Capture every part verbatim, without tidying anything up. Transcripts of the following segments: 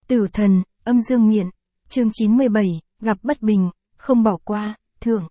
Tử thần, âm dương miện, chương chín mươi bảy, gặp bất bình, không bỏ qua, thưởng.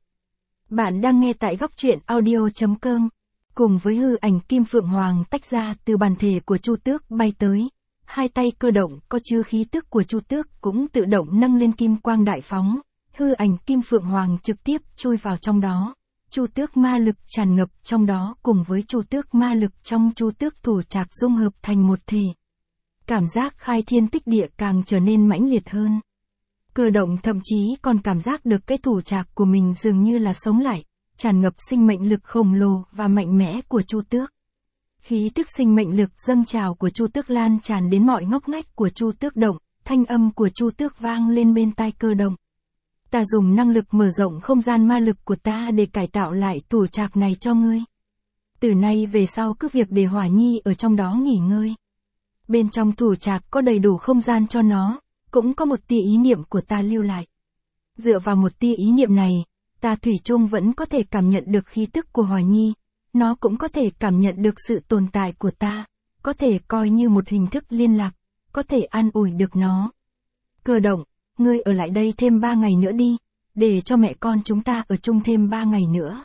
Bạn đang nghe tại góc truyện audio.com. Cùng với hư ảnh Kim Phượng Hoàng tách ra từ bản thể của Chu Tước bay tới, hai tay cơ động có chứa khí tức của Chu Tước cũng tự động nâng lên kim quang đại phóng, hư ảnh Kim Phượng Hoàng trực tiếp chui vào trong đó. Chu Tước ma lực tràn ngập trong đó cùng với Chu Tước ma lực trong Chu Tước thủ trạc dung hợp thành một thể. Cảm giác khai thiên tích địa càng trở nên mãnh liệt hơn. Cơ động thậm chí còn cảm giác được cái thủ trạc của mình dường như là sống lại, tràn ngập sinh mệnh lực khổng lồ và mạnh mẽ của Chu Tước. Khí tức sinh mệnh lực dâng trào của Chu Tước lan tràn đến mọi ngóc ngách của Chu Tước động, thanh âm của Chu Tước vang lên bên tai cơ động. Ta dùng năng lực mở rộng không gian ma lực của ta để cải tạo lại thủ trạc này cho ngươi. Từ nay về sau cứ việc để Hỏa Nhi ở trong đó nghỉ ngơi. Bên trong thủ trạc có đầy đủ không gian cho nó, cũng có một tia ý niệm của ta lưu lại. Dựa vào một tia ý niệm này, ta thủy chung vẫn có thể cảm nhận được khí tức của Hỏa Nhi, nó cũng có thể cảm nhận được sự tồn tại của ta, có thể coi như một hình thức liên lạc, có thể an ủi được nó. Cơ động, ngươi ở lại đây thêm ba ngày nữa đi, để cho mẹ con chúng ta ở chung thêm ba ngày nữa.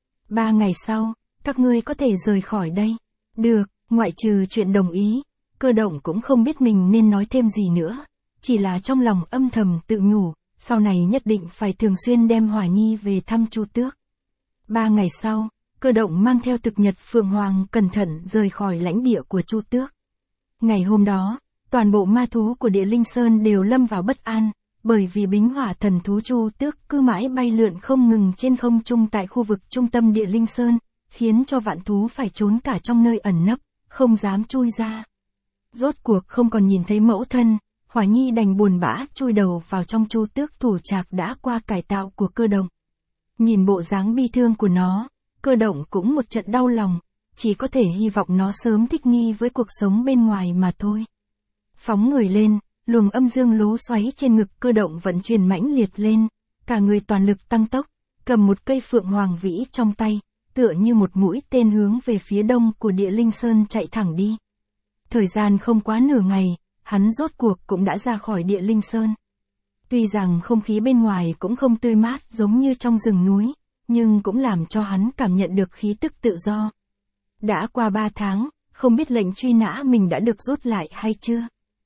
Ba ngày sau, các ngươi có thể rời khỏi đây. Được, ngoại trừ chuyện đồng ý, cơ động cũng không biết mình nên nói thêm gì nữa, chỉ là trong lòng âm thầm tự nhủ, sau này nhất định phải thường xuyên đem Hỏa Nhi về thăm Chu Tước. Ba ngày sau, cơ động mang theo thực nhật Phượng Hoàng cẩn thận rời khỏi lãnh địa của Chu Tước. Ngày hôm đó, toàn bộ ma thú của Địa Linh Sơn đều lâm vào bất an, bởi vì bính hỏa thần thú Chu Tước cứ mãi bay lượn không ngừng trên không trung tại khu vực trung tâm Địa Linh Sơn, khiến cho vạn thú phải trốn cả trong nơi ẩn nấp, không dám chui ra. Rốt cuộc không còn nhìn thấy mẫu thân, Hỏa Nhi đành buồn bã chui đầu vào trong Chu Tước thủ trạc đã qua cải tạo của cơ động. Nhìn bộ dáng bi thương của nó, cơ động cũng một trận đau lòng, chỉ có thể hy vọng nó sớm thích nghi với cuộc sống bên ngoài mà thôi. Phóng người lên, luồng âm dương lố xoáy trên ngực cơ động vận chuyển mãnh liệt lên, cả người toàn lực tăng tốc, cầm một cây phượng hoàng vĩ trong tay, tựa như một mũi tên hướng về phía đông của Địa Linh Sơn chạy thẳng đi. Thời gian không quá nửa ngày, hắn rốt cuộc cũng đã ra khỏi Địa Linh Sơn. Tuy rằng không khí bên ngoài cũng không tươi mát giống như trong rừng núi, nhưng cũng làm cho hắn cảm nhận được khí tức tự do. Đã qua ba tháng, không biết lệnh truy nã mình đã được rút lại hay chưa.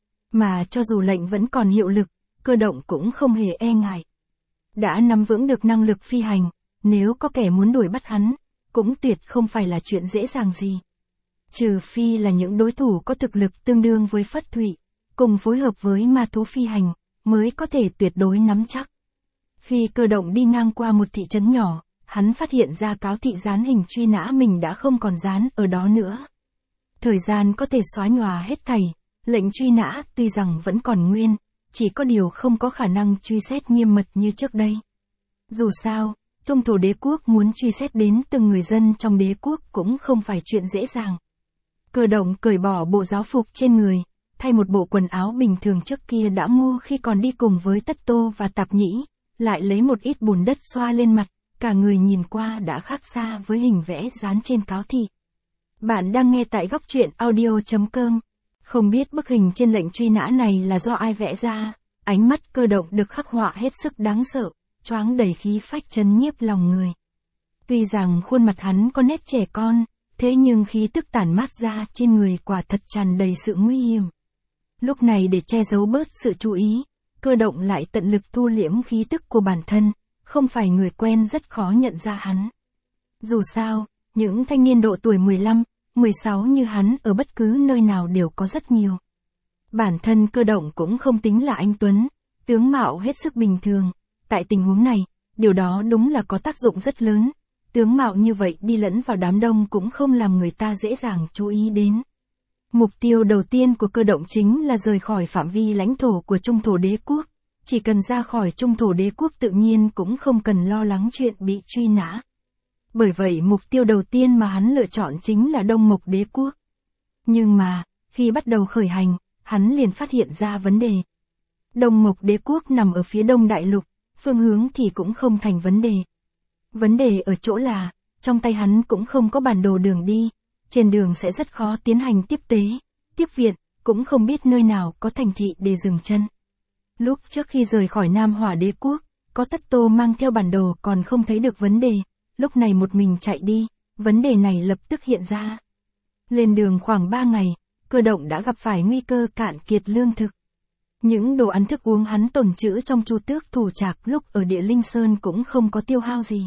Mà cho dù lệnh vẫn còn hiệu lực, cơ động cũng không hề e ngại. Đã nắm vững được năng lực phi hành, nếu có kẻ muốn đuổi bắt hắn, cũng tuyệt không phải là chuyện dễ dàng gì. Trừ phi là những đối thủ có thực lực tương đương với Phất Thụy, cùng phối hợp với ma thú phi hành, mới có thể tuyệt đối nắm chắc. Khi cơ động đi ngang qua một thị trấn nhỏ, hắn phát hiện ra cáo thị dán hình truy nã mình đã không còn dán ở đó nữa. Thời gian có thể xóa nhòa hết thảy, lệnh truy nã tuy rằng vẫn còn nguyên, chỉ có điều không có khả năng truy xét nghiêm mật như trước đây. Dù sao, Trung Thổ Đế Quốc muốn truy xét đến từng người dân trong đế quốc cũng không phải chuyện dễ dàng. Cơ động cởi bỏ bộ giáo phục trên người, thay một bộ quần áo bình thường trước kia đã mua khi còn đi cùng với Tất Tô và Tạp Nhĩ, lại lấy một ít bùn đất xoa lên mặt, cả người nhìn qua đã khác xa với hình vẽ dán trên cáo thị. Bạn đang nghe tại góc truyện audio.com. Không biết bức hình trên lệnh truy nã này là do ai vẽ ra, ánh mắt cơ động được khắc họa hết sức đáng sợ, choáng đầy khí phách chấn nhiếp lòng người. Tuy rằng khuôn mặt hắn có nét trẻ con, thế nhưng khí tức tản mát ra trên người quả thật tràn đầy sự nguy hiểm. Lúc này để che giấu bớt sự chú ý, cơ động lại tận lực thu liễm khí tức của bản thân, không phải người quen rất khó nhận ra hắn. Dù sao, những thanh niên độ tuổi mười lăm, mười sáu như hắn ở bất cứ nơi nào đều có rất nhiều. Bản thân cơ động cũng không tính là anh tuấn, tướng mạo hết sức bình thường. Tại tình huống này, điều đó đúng là có tác dụng rất lớn. Tướng mạo như vậy đi lẫn vào đám đông cũng không làm người ta dễ dàng chú ý đến. Mục tiêu đầu tiên của cơ động chính là rời khỏi phạm vi lãnh thổ của Trung Thổ Đế Quốc. Chỉ cần ra khỏi Trung Thổ Đế Quốc tự nhiên cũng không cần lo lắng chuyện bị truy nã. Bởi vậy mục tiêu đầu tiên mà hắn lựa chọn chính là Đông Mộc Đế Quốc. Nhưng mà, khi bắt đầu khởi hành, hắn liền phát hiện ra vấn đề. Đông Mộc Đế Quốc nằm ở phía đông đại lục, phương hướng thì cũng không thành vấn đề. Vấn đề ở chỗ là, trong tay hắn cũng không có bản đồ đường đi, trên đường sẽ rất khó tiến hành tiếp tế, tiếp viện, cũng không biết nơi nào có thành thị để dừng chân. Lúc trước khi rời khỏi Nam Hỏa Đế quốc, có Tất Tô mang theo bản đồ còn không thấy được vấn đề, lúc này một mình chạy đi, vấn đề này lập tức hiện ra. Lên đường khoảng ba ngày, Cơ Động đã gặp phải nguy cơ cạn kiệt lương thực. Những đồ ăn thức uống hắn tồn trữ trong Chu Tước Thủ Trạc lúc ở Địa Linh Sơn cũng không có tiêu hao gì.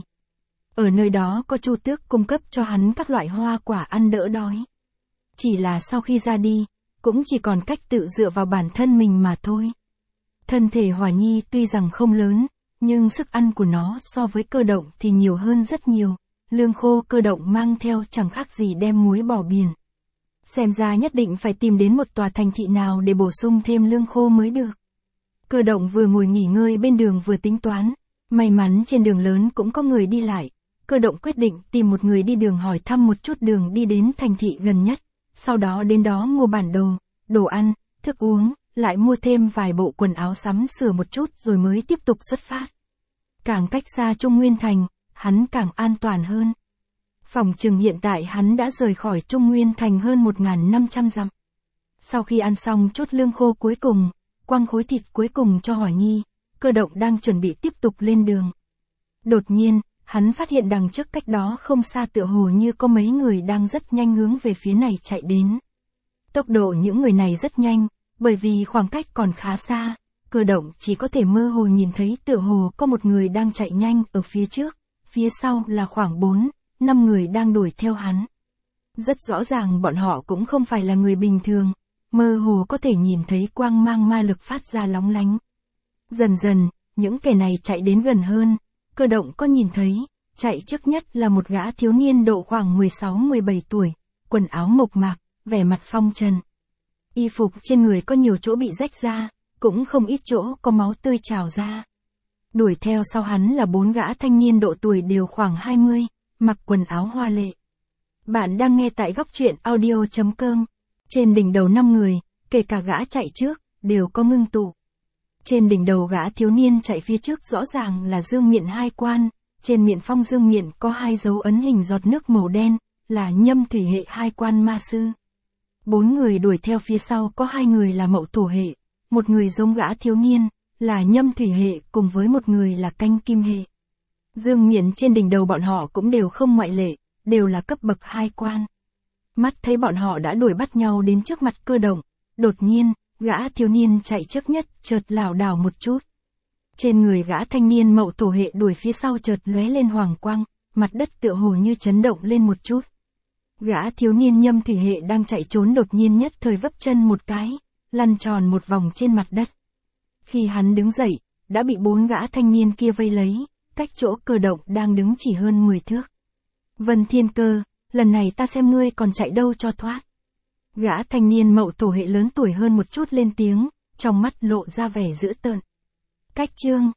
Ở nơi đó có Chu Tước cung cấp cho hắn các loại hoa quả ăn đỡ đói. Chỉ là sau khi ra đi, cũng chỉ còn cách tự dựa vào bản thân mình mà thôi. Thân thể Hỏa Nhi tuy rằng không lớn, nhưng sức ăn của nó so với Cơ Động thì nhiều hơn rất nhiều. Lương khô Cơ Động mang theo chẳng khác gì đem muối bỏ biển. Xem ra nhất định phải tìm đến một tòa thành thị nào để bổ sung thêm lương khô mới được. Cơ Động vừa ngồi nghỉ ngơi bên đường vừa tính toán. May mắn trên đường lớn cũng có người đi lại. Cơ Động quyết định tìm một người đi đường hỏi thăm một chút đường đi đến thành thị gần nhất. Sau đó đến đó mua bản đồ, đồ ăn, thức uống, lại mua thêm vài bộ quần áo sắm sửa một chút rồi mới tiếp tục xuất phát. Càng cách xa Trung Nguyên Thành, hắn càng an toàn hơn. Phỏng chừng hiện tại hắn đã rời khỏi Trung Nguyên Thành hơn một nghìn năm trăm dặm. Sau khi ăn xong chút lương khô cuối cùng, quăng khối thịt cuối cùng cho Hỏa Nhi, Cơ Động đang chuẩn bị tiếp tục lên đường. Đột nhiên, hắn phát hiện đằng trước cách đó không xa tựa hồ như có mấy người đang rất nhanh hướng về phía này chạy đến. Tốc độ những người này rất nhanh, bởi vì khoảng cách còn khá xa, Cơ Động chỉ có thể mơ hồ nhìn thấy tựa hồ có một người đang chạy nhanh ở phía trước, phía sau là khoảng bốn, năm người đang đuổi theo hắn. Rất rõ ràng bọn họ cũng không phải là người bình thường, mơ hồ có thể nhìn thấy quang mang ma lực phát ra lóng lánh. Dần dần, những kẻ này chạy đến gần hơn, Cơ Động có nhìn thấy, chạy trước nhất là một gã thiếu niên độ khoảng mười sáu mười bảy tuổi, quần áo mộc mạc, vẻ mặt phong trần. Y phục trên người có nhiều chỗ bị rách ra, cũng không ít chỗ có máu tươi trào ra. Đuổi theo sau hắn là bốn gã thanh niên độ tuổi đều khoảng hai mươi, mặc quần áo hoa lệ. Bạn đang nghe tại góc truyện audio chấm com. Trên đỉnh đầu năm người, kể cả gã chạy trước, đều có ngưng tụ. Trên đỉnh đầu gã thiếu niên chạy phía trước rõ ràng là dương miện hai quan, trên miện phong dương miện có hai dấu ấn hình giọt nước màu đen, là nhâm thủy hệ hai quan ma sư. Bốn người đuổi theo phía sau có hai người là mậu thổ hệ, một người giống gã thiếu niên, là nhâm thủy hệ cùng với một người là canh kim hệ. Dương miện trên đỉnh đầu bọn họ cũng đều không ngoại lệ, đều là cấp bậc hai quan. Mắt thấy bọn họ đã đuổi bắt nhau đến trước mặt Cơ Động, đột nhiên, gã thiếu niên chạy trước nhất chợt lảo đảo một chút. Trên người gã thanh niên mậu thổ hệ đuổi phía sau chợt lóe lên hoàng quang, mặt đất tựa hồ như chấn động lên một chút. Gã thiếu niên nhâm thủy hệ đang chạy trốn đột nhiên nhất thời vấp chân một cái, lăn tròn một vòng trên mặt đất. Khi hắn đứng dậy, đã bị bốn gã thanh niên kia vây lấy, cách chỗ Cơ Động đang đứng chỉ hơn mười thước. Vân Thiên Cơ, lần này ta xem ngươi còn chạy đâu cho thoát. Gã thanh niên mậu thổ hệ lớn tuổi hơn một chút lên tiếng, trong mắt lộ ra vẻ dữ tợn. Cách chương